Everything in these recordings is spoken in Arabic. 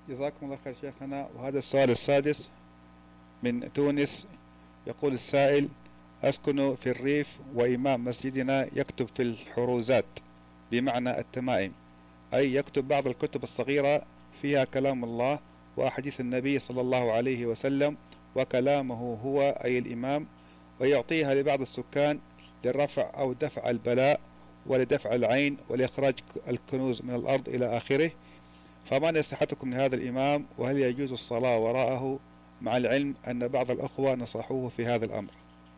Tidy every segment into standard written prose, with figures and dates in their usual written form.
جزاكم الله خير شيخنا. وهذا السؤال السادس من تونس. يقول السائل: أسكن في الريف وإمام مسجدنا يكتب في الحروزات بمعنى التمائم، أي يكتب بعض الكتب الصغيرة فيها كلام الله وأحاديث النبي صلى الله عليه وسلم وكلامه هو أي الإمام، ويعطيها لبعض السكان للرفع أو دفع البلاء ولدفع العين ولإخراج الكنوز من الأرض إلى آخره. فما نصيحتكم لهذا الإمام، وهل يجوز الصلاة وراءه، مع العلم أن بعض الأخوة نصحوه في هذا الأمر؟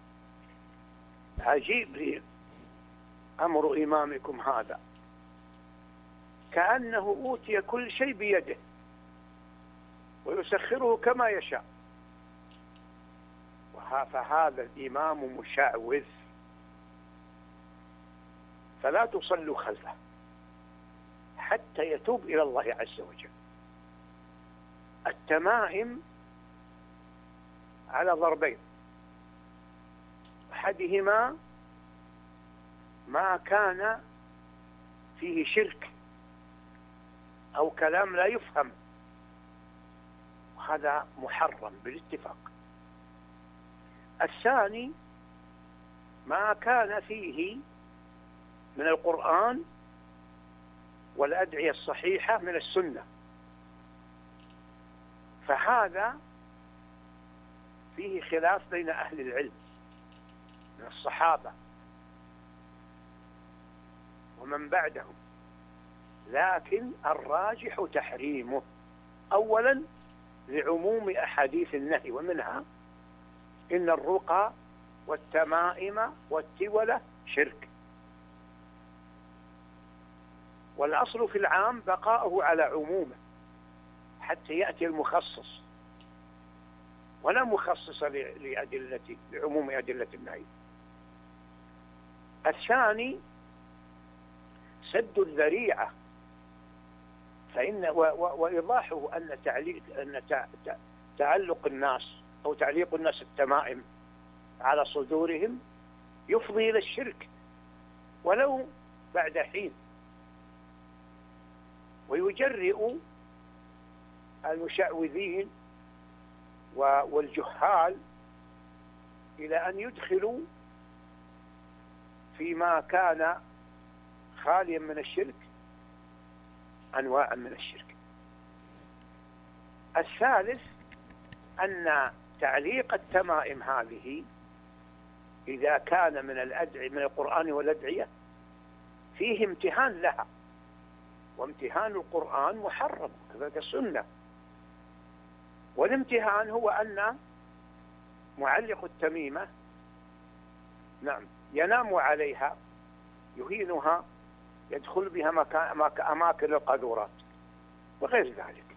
عجيب لي أمر إمامكم هذا، كأنه أوتي كل شيء بيده ويسخره كما يشاء. فهذا الإمام مشعوذ، فلا تصلوا خلفه حتى يتوب إلى الله عز وجل. التمائم على ضربين: أحدهما ما كان فيه شرك أو كلام لا يفهم، وهذا محرم بالاتفاق. الثاني ما كان فيه من القرآن والأدعية الصحيحة من السنة، فهذا فيه خلاف بين أهل العلم من الصحابة ومن بعدهم، لكن الراجح تحريمه، أولا لعموم أحاديث النهي، ومنها إن الرقى والتمائم والتولة شرك، والأصل في العام بقاؤه على عمومه حتى يأتي المخصص، ولا مخصص لعموم أدلة النهي. الثاني سد الذريعة، فإن وإيضاحه أن تعلق الناس أو تعليق الناس التمائم على صدورهم يفضي إلى الشرك ولو بعد حين، ويجرئ المشعوذين والجهال إلى أن يدخلوا فيما كان خاليا من الشرك أنواعا من الشرك. الثالث أن تعليق التمائم هذه إذا كان من القرآن والأدعية فيه امتهان لها، وامتهان القرآن محرم كذلك السنة. والامتهان هو أن معلق التميمة ينام عليها يهينها، يدخل بها أماكن القاذورات وغير ذلك.